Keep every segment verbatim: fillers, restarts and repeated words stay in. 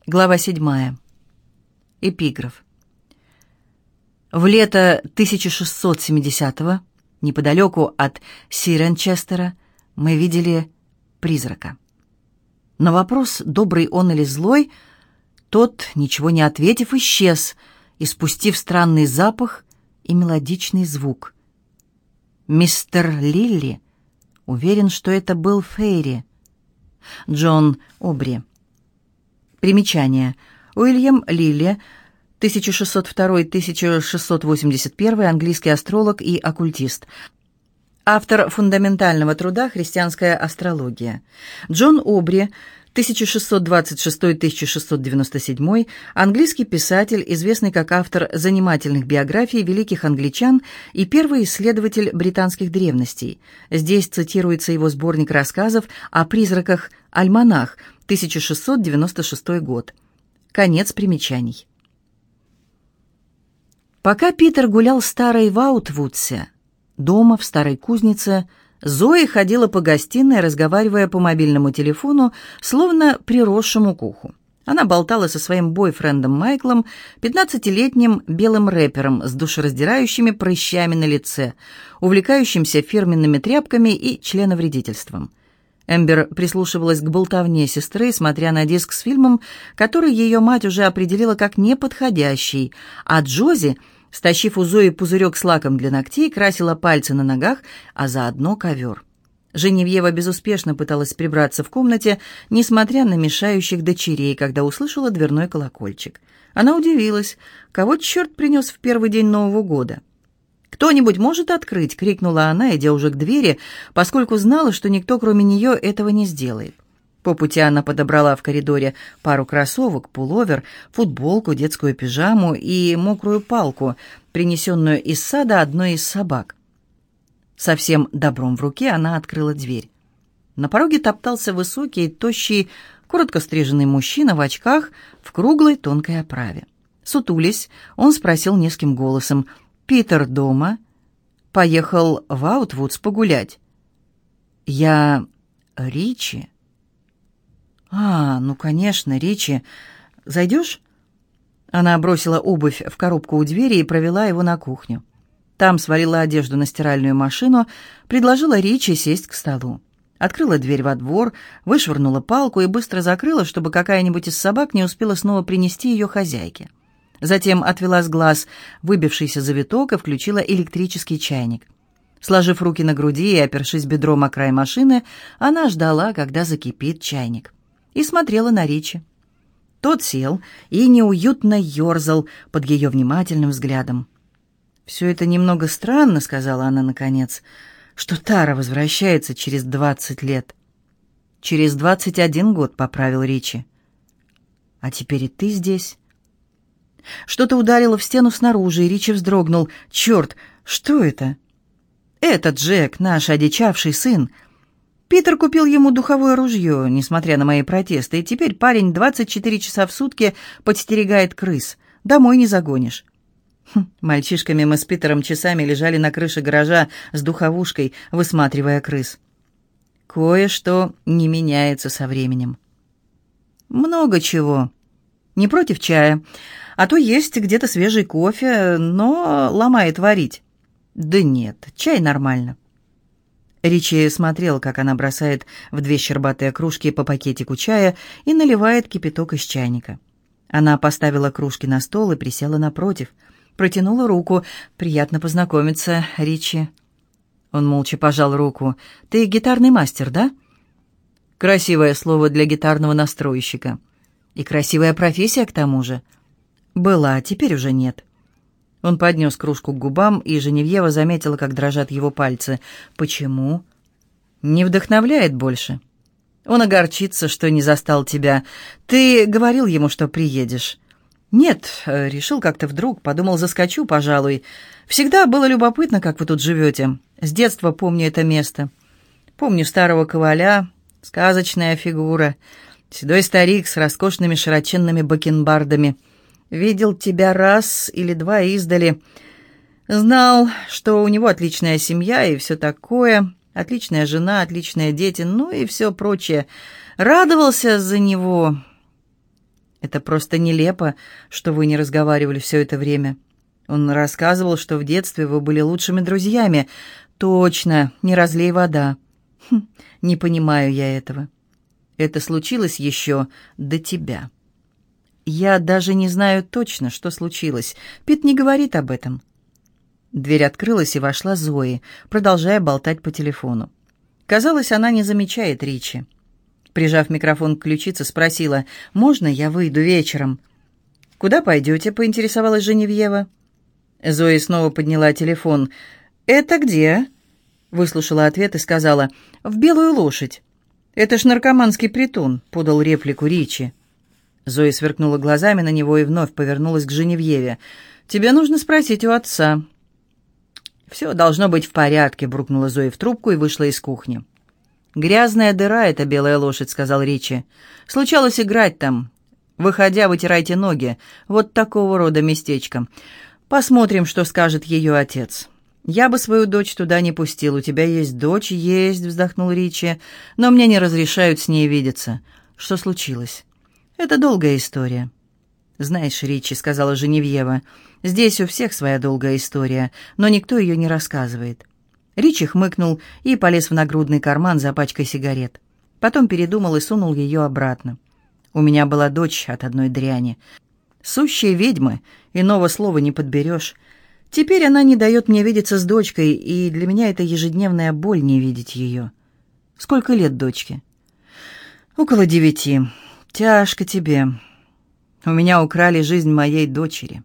Глава седьмая. Эпиграф. В лето тысяча шестьсот семидесятого, неподалеку от Сиренчестера, мы видели призрака. На вопрос, добрый он или злой, тот, ничего не ответив, исчез, испустив странный запах и мелодичный звук. Мистер Лилли уверен, что это был Фейри. Джон Обри. Примечание. Уильям Лилли, тысяча шестьсот второй — тысяча шестьсот восемьдесят первый, английский астролог и оккультист. Автор фундаментального труда «Христианская астрология». Джон Обри, тысяча шестьсот двадцать шестой — тысяча шестьсот девяносто седьмой, английский писатель, известный как автор занимательных биографий великих англичан и первый исследователь британских древностей. Здесь цитируется его сборник рассказов о призраках «Альманах», тысяча шестьсот девяносто шестой год. Конец примечаний. Пока Питер гулял старой в Аутвудсе, дома в старой кузнице, Зои ходила по гостиной, разговаривая по мобильному телефону, словно приросшему к уху. Она болтала со своим бойфрендом Майклом, пятнадцатилетним белым рэпером с душераздирающими прыщами на лице, увлекающимся фирменными тряпками и членовредительством. Эмбер прислушивалась к болтовне сестры, смотря на диск с фильмом, который ее мать уже определила как неподходящий, а Джози, стащив у Зои пузырек с лаком для ногтей, красила пальцы на ногах, а заодно ковер. Женевьева безуспешно пыталась прибраться в комнате, несмотря на мешающих дочерей, когда услышала дверной колокольчик. Она удивилась, кого черт принес в первый день Нового года. «Кто-нибудь может открыть?» — крикнула она, идя уже к двери, поскольку знала, что никто, кроме нее, этого не сделает. По пути она подобрала в коридоре пару кроссовок, пуловер, футболку, детскую пижаму и мокрую палку, принесенную из сада одной из собак. Со всем добром в руке она открыла дверь. На пороге топтался высокий, тощий, коротко стриженный мужчина в очках в круглой тонкой оправе. Сутулясь, он спросил низким голосом: «Питер дома? Поехал в Аутвудс погулять». «Я Ричи». «А, ну, конечно, Ричи. Зайдешь?» Она бросила обувь в коробку у двери и провела его на кухню. Там свалила одежду на стиральную машину, предложила Ричи сесть к столу. Открыла дверь во двор, вышвырнула палку и быстро закрыла, чтобы какая-нибудь из собак не успела снова принести ее хозяйке. Затем отвела с глаз выбившийся завиток и включила электрический чайник. Сложив руки на груди и опершись бедром о край машины, она ждала, когда закипит чайник, и смотрела на Ричи. Тот сел и неуютно ерзал под ее внимательным взглядом. «Все это немного странно», — сказала она наконец, — «что Тара возвращается через двадцать лет». «Через двадцать один год», — поправил Ричи. «А теперь и ты здесь». Что-то ударило в стену снаружи, и Ричи вздрогнул. «Черт, что это?» «Это Джек, наш одичавший сын. Питер купил ему духовое ружье, несмотря на мои протесты, и теперь парень двадцать четыре часа в сутки подстерегает крыс. Домой не загонишь». Хм, мальчишками мы с Питером часами лежали на крыше гаража с духовушкой, высматривая крыс. Кое-что не меняется со временем. «Много чего. Не против чая. А то есть где-то свежий кофе, но ломает варить». «Да нет, чай нормально». Ричи смотрел, как она бросает в две щербатые кружки по пакетику чая и наливает кипяток из чайника. Она поставила кружки на стол и присела напротив. Протянула руку. «Приятно познакомиться, Ричи». Он молча пожал руку. «Ты гитарный мастер, да?» Красивое слово для гитарного настройщика. И красивая профессия к тому же. Была, теперь уже нет. Он поднес кружку к губам, и Женевьева заметила, как дрожат его пальцы. «Почему?» «Не вдохновляет больше. Он огорчится, что не застал тебя. Ты говорил ему, что приедешь?» «Нет, решил как-то вдруг, подумал, заскочу, пожалуй. Всегда было любопытно, как вы тут живете. С детства помню это место. Помню старого коваля, сказочная фигура, седой старик с роскошными широченными бакенбардами. Видел тебя раз или два издали. Знал, что у него отличная семья и все такое, отличная жена, отличные дети, ну и все прочее. Радовался за него». Это просто нелепо, что вы не разговаривали все это время. Он рассказывал, что в детстве вы были лучшими друзьями. Точно, не разлей вода. Хм, не понимаю я этого. Это случилось еще до тебя. Я даже не знаю точно, что случилось. Пит не говорит об этом. Дверь открылась, и вошла Зои, продолжая болтать по телефону. Казалось, она не замечает Ричи. Прижав микрофон к ключице, спросила: «Можно я выйду вечером?» «Куда пойдете?» — поинтересовалась Женевьева. Зои снова подняла телефон. «Это где?» — выслушала ответ и сказала: «В Белую лошадь». «Это ж наркоманский притон», — подал реплику Ричи. Зои сверкнула глазами на него и вновь повернулась к Женевьеве. «Тебе нужно спросить у отца». «Все должно быть в порядке», — буркнула Зои в трубку и вышла из кухни. «Грязная дыра — это Белая лошадь», — сказал Ричи. «Случалось играть там. Выходя, вытирайте ноги. Вот такого рода местечко. Посмотрим, что скажет ее отец». «Я бы свою дочь туда не пустил. У тебя есть дочь?» «Есть», — вздохнул Ричи. «Но мне не разрешают с ней видеться». «Что случилось?» «Это долгая история». «Знаешь, Ричи», — сказала Женевьева, — «здесь у всех своя долгая история, но никто ее не рассказывает». Ричи хмыкнул и полез в нагрудный карман за пачкой сигарет. Потом передумал и сунул ее обратно. «У меня была дочь от одной дряни. Сущие ведьмы, иного слова не подберешь. Теперь она не дает мне видеться с дочкой, и для меня это ежедневная боль не видеть ее». «Сколько лет дочке?» «Около девяти. Тяжко тебе. У меня украли жизнь моей дочери».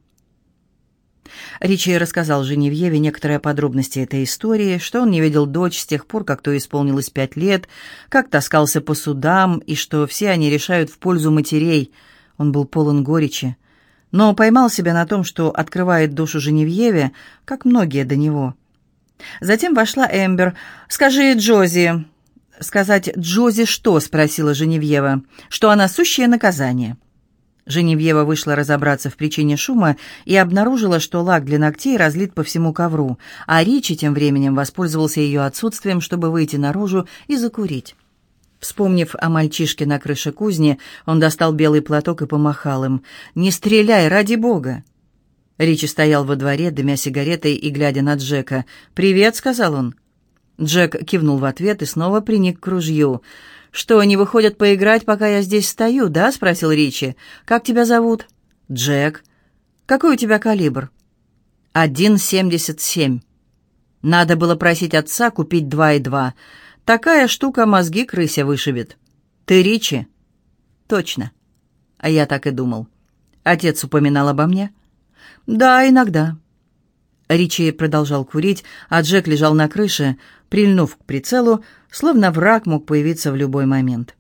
Ричи рассказал Женевьеве некоторые подробности этой истории, что он не видел дочь с тех пор, как той исполнилось пять лет, как таскался по судам, и что все они решают в пользу матерей. Он был полон горечи, но поймал себя на том, что открывает душу Женевьеве, как многие до него. Затем вошла Эмбер. «Скажи Джози». «Сказать Джози что?» — спросила Женевьева. «Что она сущее наказание». Женевьева вышла разобраться в причине шума и обнаружила, что лак для ногтей разлит по всему ковру, а Ричи тем временем воспользовался ее отсутствием, чтобы выйти наружу и закурить. Вспомнив о мальчишке на крыше кузни, он достал белый платок и помахал им. «Не стреляй, ради бога!» Ричи стоял во дворе, дымя сигаретой и глядя на Джека. «Привет», — сказал он. Джек кивнул в ответ и снова приник к ружью. «Что, они выходят поиграть, пока я здесь стою, да?» — спросил Ричи. «Как тебя зовут?» «Джек». «Какой у тебя калибр?» «один семьдесят семь». Надо было просить отца купить два и два. Такая штука мозги крысе вышибет. «Ты Ричи?» «Точно». А я так и думал. «Отец упоминал обо мне?» «Да, иногда». Ричи продолжал курить, а Джек лежал на крыше, прильнув к прицелу, словно враг мог появиться в любой момент.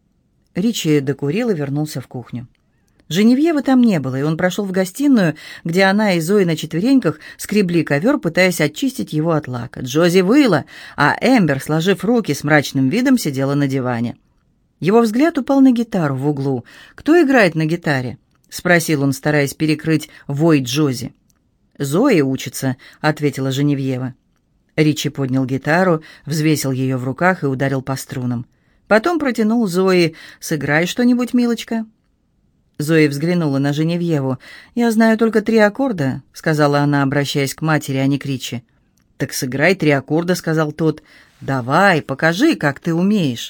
Ричи докурил и вернулся в кухню. Женевьевы там не было, и он прошел в гостиную, где она и Зои на четвереньках скребли ковер, пытаясь очистить его от лака. Джози выла, а Эмбер, сложив руки, с мрачным видом сидела на диване. Его взгляд упал на гитару в углу. «Кто играет на гитаре?» — спросил он, стараясь перекрыть вой Джози. «Зои учится», — ответила Женевьева. Ричи поднял гитару, взвесил ее в руках и ударил по струнам. Потом протянул Зои: «Сыграй что-нибудь, милочка». Зои взглянула на Женевьеву. «Я знаю только три аккорда», — сказала она, обращаясь к матери, а не к Ричи. «Так сыграй три аккорда», — сказал тот. «Давай, покажи, как ты умеешь».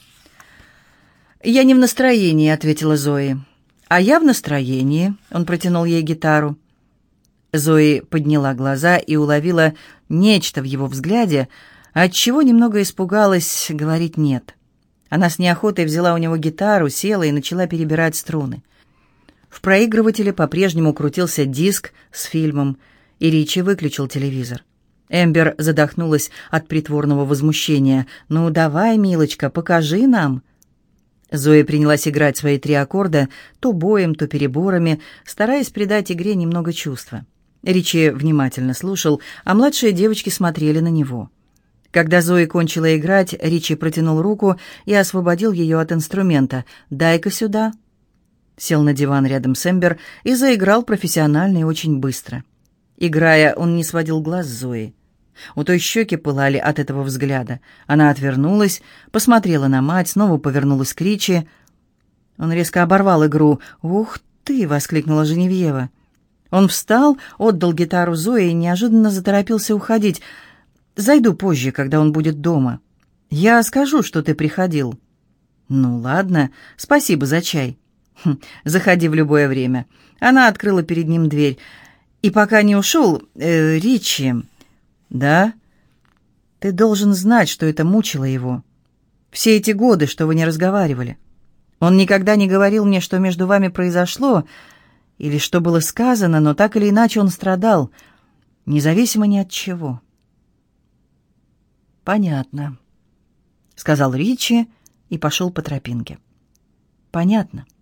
«Я не в настроении», — ответила Зои. «А я в настроении», — он протянул ей гитару. Зои подняла глаза и уловила нечто в его взгляде, отчего немного испугалась, говорить «нет». Она с неохотой взяла у него гитару, села и начала перебирать струны. В проигрывателе по-прежнему крутился диск с фильмом, и Ричи выключил телевизор. Эмбер задохнулась от притворного возмущения. «Ну, давай, милочка, покажи нам». Зои принялась играть свои три аккорда, то боем, то переборами, стараясь придать игре немного чувства. Ричи внимательно слушал, а младшие девочки смотрели на него. Когда Зои кончила играть, Ричи протянул руку и освободил ее от инструмента. «Дай-ка сюда». Сел на диван рядом с Эмбер и заиграл профессионально и очень быстро. Играя, он не сводил глаз с Зои. У той щеки пылали от этого взгляда. Она отвернулась, посмотрела на мать, снова повернулась к Ричи. Он резко оборвал игру. «Ух ты!» — воскликнула Женевьева. Он встал, отдал гитару Зое и неожиданно заторопился уходить. «Зайду позже, когда он будет дома. Я скажу, что ты приходил». «Ну, ладно. Спасибо за чай». Хм, «Заходи в любое время». Она открыла перед ним дверь. «И пока не ушел, э, Ричи...» «Да? Ты должен знать, что это мучило его. Все эти годы, что вы не разговаривали. Он никогда не говорил мне, что между вами произошло, или что было сказано, но так или иначе он страдал, независимо ни от чего». «Понятно», — сказал Ричи и пошел по тропинке. «Понятно».